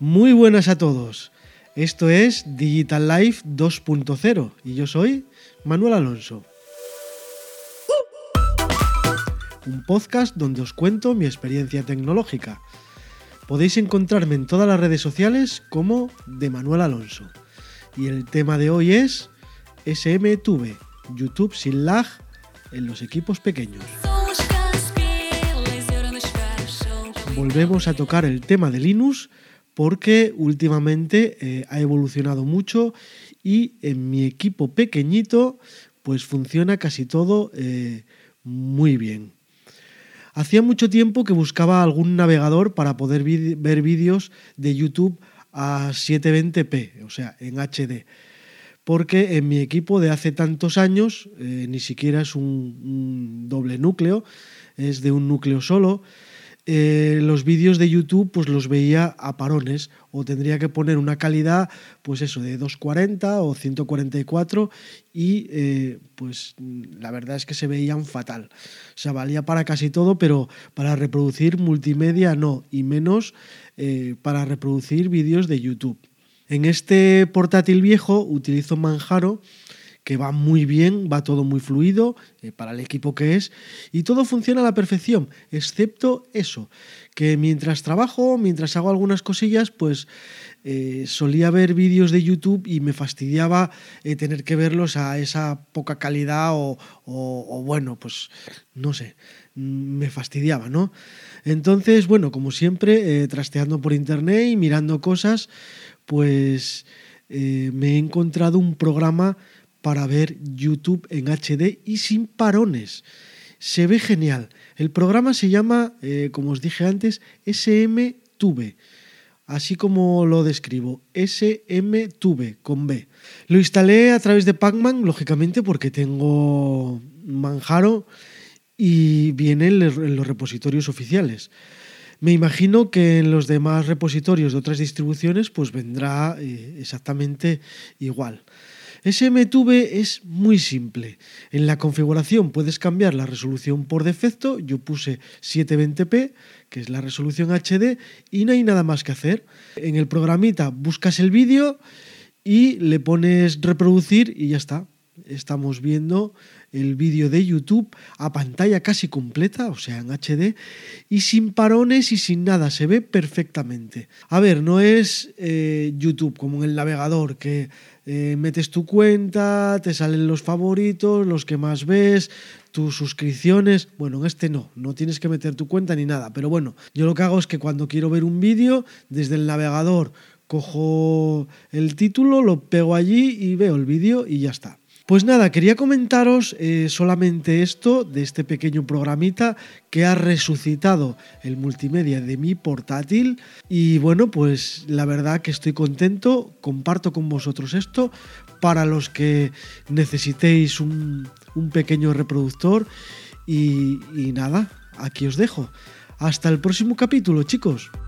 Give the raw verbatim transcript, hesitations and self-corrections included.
Muy buenas a todos. Esto es Digital Life dos punto cero y yo soy Manuel Alonso. Un podcast donde os cuento mi experiencia tecnológica. Podéis encontrarme en todas las redes sociales como de Manuel Alonso. Y el tema de hoy es S M T V, YouTube sin lag en los equipos pequeños. Volvemos a tocar el tema de Linux porque últimamente eh, ha evolucionado mucho y en mi equipo pequeñito pues funciona casi todo eh, muy bien. Hacía mucho tiempo que buscaba algún navegador para poder vid- ver vídeos de YouTube a setecientos veinte p, o sea, en H D. Porque en mi equipo de hace tantos años eh, ni siquiera es un, un doble núcleo, es de un núcleo solo. Eh, los vídeos de YouTube pues los veía a parones o tendría que poner una calidad pues eso de doscientos cuarenta o ciento cuarenta y cuatro y eh, pues la verdad es que se veían fatal. O sea, valía para casi todo, pero para reproducir multimedia no, y menos eh, para reproducir vídeos de YouTube. En este portátil viejo utilizo Manjaro, que va muy bien, va todo muy fluido eh, para el equipo que es y todo funciona a la perfección, excepto eso, que mientras trabajo, mientras hago algunas cosillas, pues eh, solía ver vídeos de YouTube y me fastidiaba eh, tener que verlos a esa poca calidad o, o, o bueno, pues no sé, me fastidiaba, ¿no? Entonces, bueno, como siempre, eh, trasteando por internet y mirando cosas, pues eh, me he encontrado un programa para ver YouTube en H D y sin parones. Se ve genial. El programa se llama, eh, como os dije antes, S M T V. Así como lo describo, S M T V con B. Lo instalé a través de Pacman, lógicamente, porque tengo Manjaro y viene en los repositorios oficiales. Me imagino que en los demás repositorios de otras distribuciones pues vendrá eh, exactamente igual. S M T V es muy simple. En la configuración puedes cambiar la resolución por defecto. Yo puse setecientos veinte p, que es la resolución H D, y no hay nada más que hacer. En el programita buscas el vídeo y le pones reproducir y ya está. Estamos viendo el vídeo de YouTube a pantalla casi completa, o sea, en H D, y sin parones y sin nada, se ve perfectamente. A ver, no es eh, YouTube como en el navegador, que eh, metes tu cuenta, te salen los favoritos, los que más ves, tus suscripciones. Bueno, en este no, no tienes que meter tu cuenta ni nada, pero bueno, yo lo que hago es que cuando quiero ver un vídeo, desde el navegador cojo el título, lo pego allí y veo el vídeo y ya está. Pues nada, quería comentaros eh, solamente esto de este pequeño programita que ha resucitado el multimedia de mi portátil y bueno, pues la verdad que estoy contento, comparto con vosotros esto para los que necesitéis un, un pequeño reproductor y, y nada, aquí os dejo. Hasta el próximo capítulo, chicos.